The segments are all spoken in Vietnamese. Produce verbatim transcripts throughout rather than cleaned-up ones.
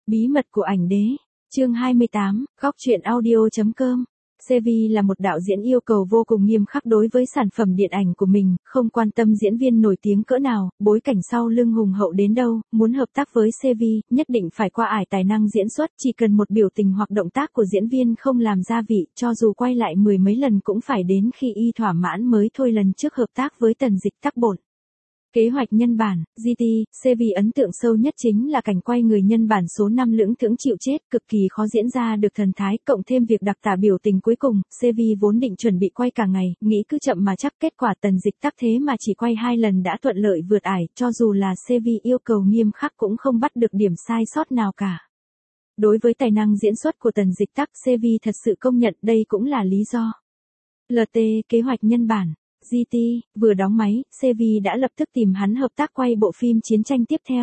Bí mật của ảnh đế, chương hai mươi tám, góc truyện audio.com. Sevi là một đạo diễn yêu cầu vô cùng nghiêm khắc đối với sản phẩm điện ảnh của mình, không quan tâm diễn viên nổi tiếng cỡ nào, bối cảnh sau lưng hùng hậu đến đâu, muốn hợp tác với Sevi, nhất định phải qua ải tài năng diễn xuất, chỉ cần một biểu tình hoặc động tác của diễn viên không làm gia vị, cho dù quay lại mười mấy lần cũng phải đến khi y thỏa mãn mới thôi. Lần trước hợp tác với Tần Dịch Tắc bổn kế hoạch nhân bản, giê tê, Sevi ấn tượng sâu nhất chính là cảnh quay người nhân bản số năm lưỡng thững chịu chết, cực kỳ khó diễn ra được thần thái, cộng thêm việc đặc tả biểu tình cuối cùng, Sevi vốn định chuẩn bị quay cả ngày, nghĩ cứ chậm mà chắc, kết quả Tần Dịch Tắc thế mà chỉ quay hai lần đã thuận lợi vượt ải, cho dù là Sevi yêu cầu nghiêm khắc cũng không bắt được điểm sai sót nào cả. Đối với tài năng diễn xuất của Tần Dịch Tắc, Sevi thật sự công nhận, đây cũng là lý do. lờ tê, kế hoạch nhân bản. giê tê, vừa đóng máy, Sevi đã lập tức tìm hắn hợp tác quay bộ phim chiến tranh tiếp theo.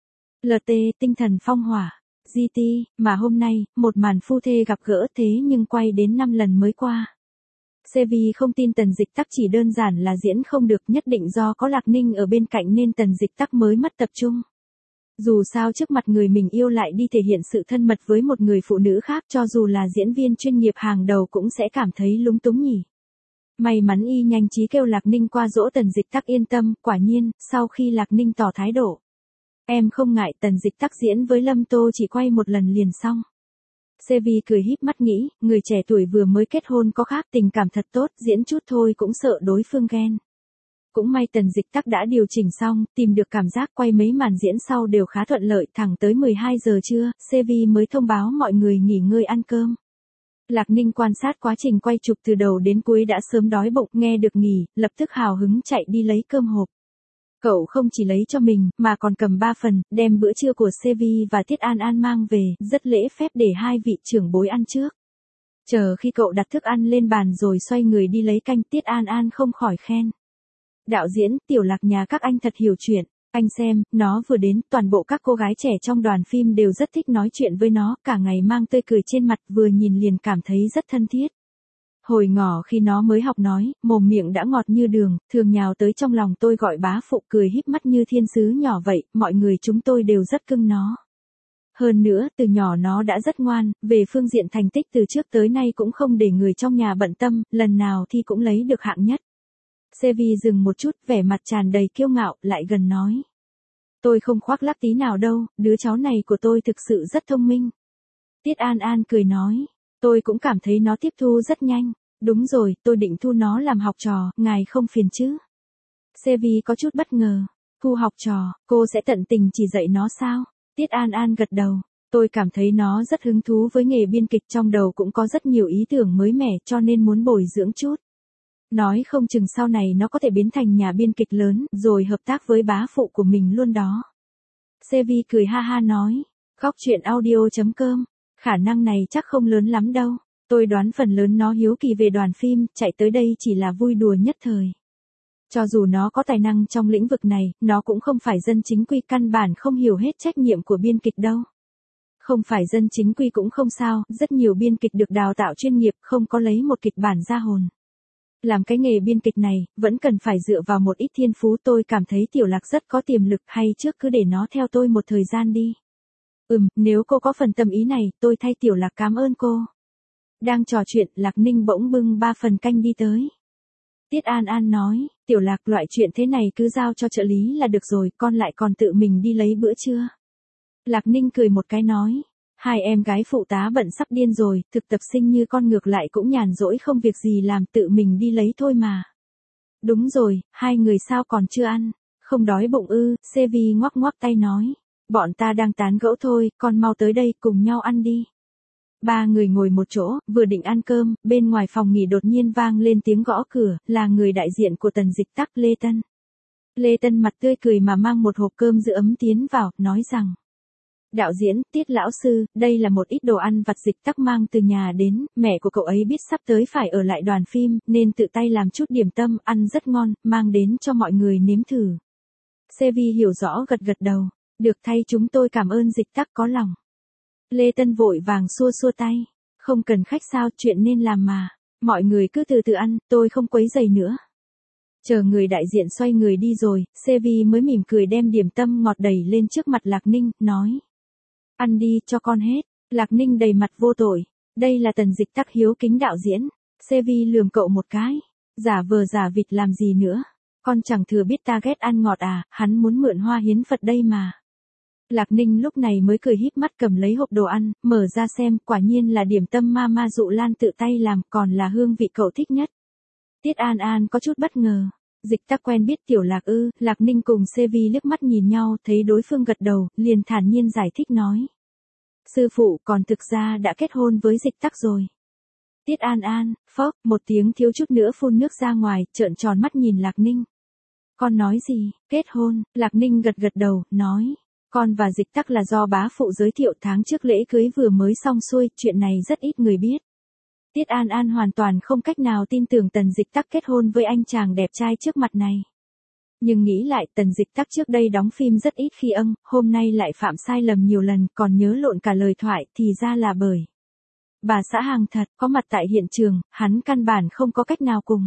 lờ tê, tinh thần phong hỏa. giê tê, mà hôm nay, một màn phu thê gặp gỡ thế nhưng quay đến năm lần mới qua. Sevi không tin Tần Dịch Tắc chỉ đơn giản là diễn không được, nhất định do có Lạc Ninh ở bên cạnh nên Tần Dịch Tắc mới mất tập trung. Dù sao trước mặt người mình yêu lại đi thể hiện sự thân mật với một người phụ nữ khác, cho dù là diễn viên chuyên nghiệp hàng đầu cũng sẽ cảm thấy lúng túng nhỉ. May mắn y nhanh trí kêu Lạc Ninh qua dỗ Tần Dịch Tắc yên tâm, quả nhiên, sau khi Lạc Ninh tỏ thái độ. Em không ngại. Tần Dịch Tắc diễn với Lâm Tô chỉ quay một lần liền xong. Sevi cười híp mắt nghĩ, người trẻ tuổi vừa mới kết hôn có khác, tình cảm thật tốt, diễn chút thôi cũng sợ đối phương ghen. Cũng may Tần Dịch Tắc đã điều chỉnh xong, tìm được cảm giác, quay mấy màn diễn sau đều khá thuận lợi, thẳng tới mười hai giờ trưa, Sevi mới thông báo mọi người nghỉ ngơi ăn cơm. Lạc Ninh quan sát quá trình quay chụp từ đầu đến cuối đã sớm đói bụng, nghe được nghỉ, lập tức hào hứng chạy đi lấy cơm hộp. Cậu không chỉ lấy cho mình, mà còn cầm ba phần, đem bữa trưa của Sevi và Tiết An An mang về, rất lễ phép để hai vị trưởng bối ăn trước. Chờ khi cậu đặt thức ăn lên bàn rồi xoay người đi lấy canh, Tiết An An không khỏi khen. Đạo diễn, Tiểu Lạc nhà các anh thật hiểu chuyện. Anh xem, nó vừa đến, toàn bộ các cô gái trẻ trong đoàn phim đều rất thích nói chuyện với nó, cả ngày mang tươi cười trên mặt, vừa nhìn liền cảm thấy rất thân thiết. Hồi ngỏ khi nó mới học nói, mồm miệng đã ngọt như đường, thường nhào tới trong lòng tôi gọi bá phụ, cười híp mắt như thiên sứ nhỏ vậy, mọi người chúng tôi đều rất cưng nó. Hơn nữa, từ nhỏ nó đã rất ngoan, về phương diện thành tích từ trước tới nay cũng không để người trong nhà bận tâm, lần nào thì cũng lấy được hạng nhất. Sevi dừng một chút, vẻ mặt tràn đầy kiêu ngạo, lại gần nói. Tôi không khoác lác tí nào đâu, đứa cháu này của tôi thực sự rất thông minh. Tiết An An cười nói. Tôi cũng cảm thấy nó tiếp thu rất nhanh. Đúng rồi, tôi định thu nó làm học trò, ngài không phiền chứ? Sevi có chút bất ngờ. Thu học trò, cô sẽ tận tình chỉ dạy nó sao? Tiết An An gật đầu. Tôi cảm thấy nó rất hứng thú với nghề biên kịch, trong đầu cũng có rất nhiều ý tưởng mới mẻ cho nên muốn bồi dưỡng chút. Nói không chừng sau này nó có thể biến thành nhà biên kịch lớn, rồi hợp tác với bá phụ của mình luôn đó. Sevi cười ha ha nói. Góc truyện audio.com. Khả năng này chắc không lớn lắm đâu. Tôi đoán phần lớn nó hiếu kỳ về đoàn phim, chạy tới đây chỉ là vui đùa nhất thời. Cho dù nó có tài năng trong lĩnh vực này, nó cũng không phải dân chính quy, căn bản không hiểu hết trách nhiệm của biên kịch đâu. Không phải dân chính quy cũng không sao, rất nhiều biên kịch được đào tạo chuyên nghiệp, không có lấy một kịch bản ra hồn. Làm cái nghề biên kịch này, vẫn cần phải dựa vào một ít thiên phú. Tôi cảm thấy Tiểu Lạc rất có tiềm lực, hay trước cứ để nó theo tôi một thời gian đi. Ừm, nếu cô có phần tâm ý này, tôi thay Tiểu Lạc cảm ơn cô. Đang trò chuyện, Lạc Ninh bỗng bưng ba phần canh đi tới. Tiết An An nói, Tiểu Lạc, loại chuyện thế này cứ giao cho trợ lý là được rồi, con lại còn tự mình đi lấy bữa trưa. Lạc Ninh cười một cái nói. Hai em gái phụ tá bận sắp điên rồi, thực tập sinh như con ngược lại cũng nhàn rỗi không việc gì làm, tự mình đi lấy thôi mà. Đúng rồi, hai người sao còn chưa ăn? Không đói bụng ư? Sevi ngoắc ngoắc tay nói. Bọn ta đang tán gẫu thôi, con mau tới đây cùng nhau ăn đi. Ba người ngồi một chỗ, vừa định ăn cơm, bên ngoài phòng nghỉ đột nhiên vang lên tiếng gõ cửa, là người đại diện của Tần Dịch Tắc, Lê Tân. Lê Tân mặt tươi cười mà mang một hộp cơm giữ ấm tiến vào, nói rằng. Đạo diễn, Tiết lão sư, đây là một ít đồ ăn vặt Dịch Tắc mang từ nhà đến, mẹ của cậu ấy biết sắp tới phải ở lại đoàn phim, nên tự tay làm chút điểm tâm, ăn rất ngon, mang đến cho mọi người nếm thử. Sevi hiểu rõ gật gật đầu, được thay, chúng tôi cảm ơn Dịch Tắc có lòng. Lê Tân vội vàng xua xua tay, không cần khách sao, chuyện nên làm mà, mọi người cứ từ từ ăn, tôi không quấy rầy nữa. Chờ người đại diện xoay người đi rồi, Sevi mới mỉm cười đem điểm tâm ngọt đẩy lên trước mặt Lạc Ninh, nói. Ăn đi cho con hết. Lạc Ninh đầy mặt vô tội. Đây là Tần Dịch Tắc hiếu kính đạo diễn. Sevi lườm cậu một cái. Giả vờ giả vịt làm gì nữa. Con chẳng thừa biết ta ghét ăn ngọt à, hắn muốn mượn hoa hiến Phật đây mà. Lạc Ninh lúc này mới cười híp mắt cầm lấy hộp đồ ăn, mở ra xem, quả nhiên là điểm tâm Mama Dụ Lan tự tay làm, còn là hương vị cậu thích nhất. Tiết An An có chút bất ngờ. Dịch Tắc quen biết Tiểu Lạc ư, Lạc Ninh cùng Sevi liếc mắt nhìn nhau, thấy đối phương gật đầu, liền thản nhiên giải thích nói. Sư phụ còn thực ra đã kết hôn với Dịch Tắc rồi. Tiết An An, phốc, một tiếng thiếu chút nữa phun nước ra ngoài, trợn tròn mắt nhìn Lạc Ninh. Con nói gì, kết hôn, Lạc Ninh gật gật đầu, nói. Con và Dịch Tắc là do bá phụ giới thiệu, tháng trước lễ cưới vừa mới xong xuôi, chuyện này rất ít người biết. Tiết An An hoàn toàn không cách nào tin tưởng Tần Dịch Tắc kết hôn với anh chàng đẹp trai trước mặt này. Nhưng nghĩ lại, Tần Dịch Tắc trước đây đóng phim rất ít khi âng, hôm nay lại phạm sai lầm nhiều lần, còn nhớ lộn cả lời thoại, thì ra là bởi. Bà xã Hàng thật, có mặt tại hiện trường, hắn căn bản không có cách nào cùng.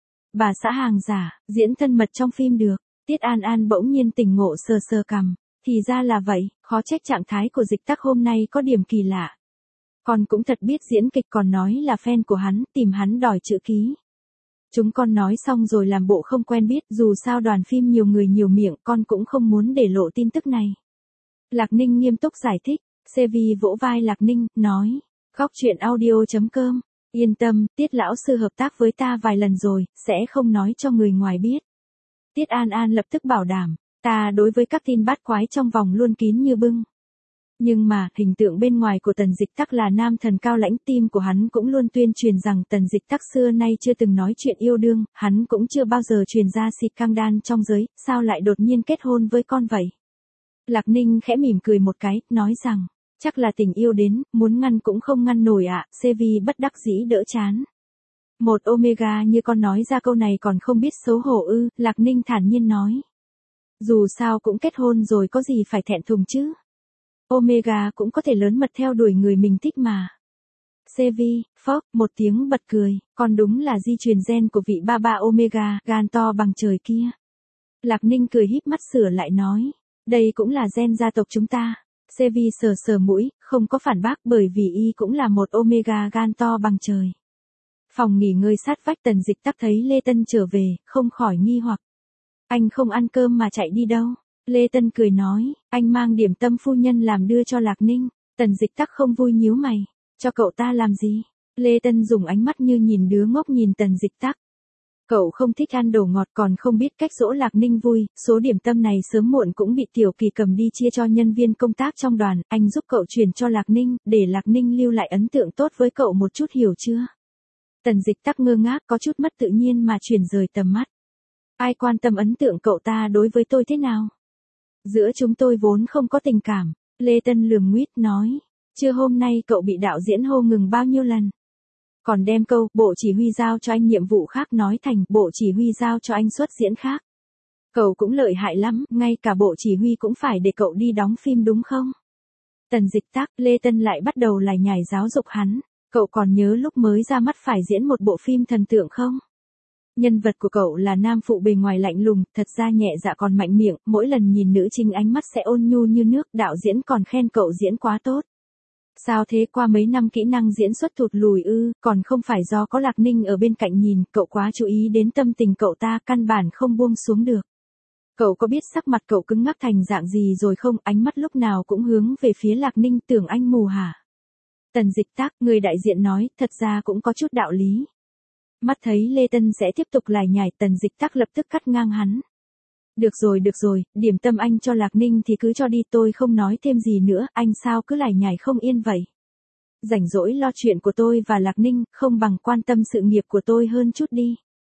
Bà xã Hàng giả, diễn thân mật trong phim được. Tiết An An bỗng nhiên tỉnh ngộ sờ sờ cằm. Thì ra là vậy, khó trách trạng thái của Dịch Tắc hôm nay có điểm kỳ lạ. Con cũng thật biết diễn kịch, còn nói là fan của hắn, tìm hắn đòi chữ ký. Chúng con nói xong rồi làm bộ không quen biết, dù sao đoàn phim nhiều người nhiều miệng, con cũng không muốn để lộ tin tức này. Lạc Ninh nghiêm túc giải thích. Sevi vỗ vai Lạc Ninh, nói. Góc truyện audio chấm com. Yên tâm, Tiết lão sư hợp tác với ta vài lần rồi, sẽ không nói cho người ngoài biết. Tiết An An lập tức bảo đảm. Ta đối với các tin bát quái trong vòng luôn kín như bưng. Nhưng mà, hình tượng bên ngoài của Tần Dịch Tắc là nam thần cao lãnh, tim của hắn cũng luôn tuyên truyền rằng Tần Dịch Tắc xưa nay chưa từng nói chuyện yêu đương, hắn cũng chưa bao giờ truyền ra xịt căng đan trong giới, sao lại đột nhiên kết hôn với con vậy? Lạc Ninh khẽ mỉm cười một cái, nói rằng, chắc là tình yêu đến, muốn ngăn cũng không ngăn nổi ạ, à. Sevi bất đắc dĩ đỡ chán. Một Omega như con nói ra câu này còn không biết xấu hổ ư, Lạc Ninh thản nhiên nói. Dù sao cũng kết hôn rồi có gì phải thẹn thùng chứ. Omega cũng có thể lớn mật theo đuổi người mình thích mà. Sevi, phốc, một tiếng bật cười, còn đúng là di truyền gen của vị ba ba Omega, gan to bằng trời kia. Lạc Ninh cười híp mắt sửa lại nói, đây cũng là gen gia tộc chúng ta. Sevi sờ sờ mũi, không có phản bác bởi vì y cũng là một Omega gan to bằng trời. Phòng nghỉ ngơi sát vách Tần Dịch Tắc thấy Lê Tân trở về, không khỏi nghi hoặc. Anh không ăn cơm mà chạy đi đâu? Lê Tân cười nói, anh mang điểm tâm phu nhân làm đưa cho Lạc Ninh. Tần Dịch Tắc không vui nhíu mày. Cho cậu ta làm gì? Lê Tân dùng ánh mắt như nhìn đứa ngốc nhìn Tần Dịch Tắc. Cậu không thích ăn đồ ngọt còn không biết cách dỗ Lạc Ninh vui, số điểm tâm này sớm muộn cũng bị Tiểu Kỳ cầm đi chia cho nhân viên công tác trong đoàn, anh giúp cậu truyền cho Lạc Ninh, để Lạc Ninh lưu lại ấn tượng tốt với cậu một chút, hiểu chưa? Tần Dịch Tắc ngơ ngác có chút mất tự nhiên mà chuyển rời tầm mắt. Ai quan tâm ấn tượng cậu ta đối với tôi thế nào? Giữa chúng tôi vốn không có tình cảm, Lê Tân lườm nguýt nói. Chưa hôm nay cậu bị đạo diễn hô ngừng bao nhiêu lần. Còn đem câu, bộ chỉ huy giao cho anh nhiệm vụ khác nói thành, bộ chỉ huy giao cho anh xuất diễn khác. Cậu cũng lợi hại lắm, ngay cả bộ chỉ huy cũng phải để cậu đi đóng phim đúng không? Tần Dịch Tắc, Lê Tân lại bắt đầu lải nhải giáo dục hắn. Cậu còn nhớ lúc mới ra mắt phải diễn một bộ phim thần tượng không? Nhân vật của cậu là nam phụ bề ngoài lạnh lùng, thật ra nhẹ dạ còn mạnh miệng, mỗi lần nhìn nữ chính ánh mắt sẽ ôn nhu như nước, đạo diễn còn khen cậu diễn quá tốt. Sao thế, qua mấy năm kỹ năng diễn xuất thụt lùi ư, còn không phải do có Lạc Ninh ở bên cạnh nhìn, cậu quá chú ý đến tâm tình cậu ta, căn bản không buông xuống được. Cậu có biết sắc mặt cậu cứng ngắc thành dạng gì rồi không, ánh mắt lúc nào cũng hướng về phía Lạc Ninh, tưởng anh mù hả? Tần Dịch Tắc, người đại diện nói, thật ra cũng có chút đạo lý. Mắt thấy Lê Tân sẽ tiếp tục lải nhải, Tần Dịch Tắc lập tức cắt ngang hắn. Được rồi được rồi, điểm tâm anh cho Lạc Ninh thì cứ cho đi, tôi không nói thêm gì nữa, anh sao cứ lải nhải không yên vậy? Rảnh rỗi lo chuyện của tôi và Lạc Ninh, không bằng quan tâm sự nghiệp của tôi hơn chút đi.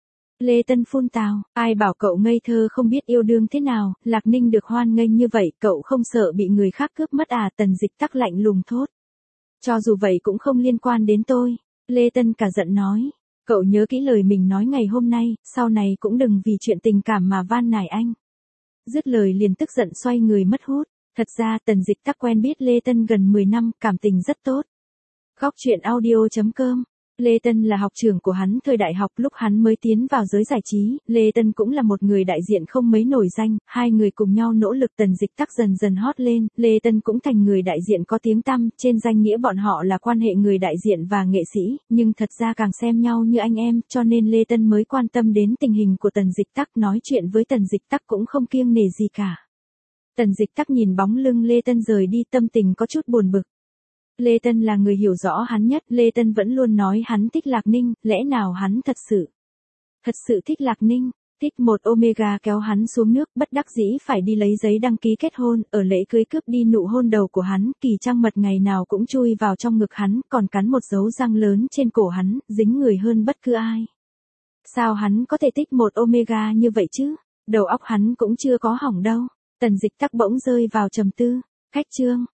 Lê Tân phun tào, ai bảo cậu ngây thơ không biết yêu đương thế nào, Lạc Ninh được hoan nghênh như vậy, cậu không sợ bị người khác cướp mất à? Tần Dịch Tắc lạnh lùng thốt. Cho dù vậy cũng không liên quan đến tôi. Lê Tân cả giận nói. Cậu nhớ kỹ lời mình nói ngày hôm nay, sau này cũng đừng vì chuyện tình cảm mà van nài anh. Dứt lời liền tức giận xoay người mất hút. Thật ra Tần Dịch Tắc quen biết Lê Tân gần mười năm, cảm tình rất tốt. Góc truyện audio chấm com Lê Tân là học trưởng của hắn thời đại học lúc hắn mới tiến vào giới giải trí, Lê Tân cũng là một người đại diện không mấy nổi danh, hai người cùng nhau nỗ lực Tần Dịch Tắc dần dần hot lên, Lê Tân cũng thành người đại diện có tiếng tăm, trên danh nghĩa bọn họ là quan hệ người đại diện và nghệ sĩ, nhưng thật ra càng xem nhau như anh em, cho nên Lê Tân mới quan tâm đến tình hình của Tần Dịch Tắc, nói chuyện với Tần Dịch Tắc cũng không kiêng nể gì cả. Tần Dịch Tắc nhìn bóng lưng Lê Tân rời đi tâm tình có chút buồn bực. Lê Tân là người hiểu rõ hắn nhất, Lê Tân vẫn luôn nói hắn thích Lạc Ninh, lẽ nào hắn thật sự, thật sự thích Lạc Ninh, thích một Omega kéo hắn xuống nước, bất đắc dĩ phải đi lấy giấy đăng ký kết hôn, ở lễ cưới cướp đi nụ hôn đầu của hắn, Kỳ Trăng Mật ngày nào cũng chui vào trong ngực hắn, còn cắn một dấu răng lớn trên cổ hắn, dính người hơn bất cứ ai. Sao hắn có thể thích một Omega như vậy chứ? Đầu óc hắn cũng chưa có hỏng đâu. Tần Dịch Tắc bỗng rơi vào trầm tư. Khách trương.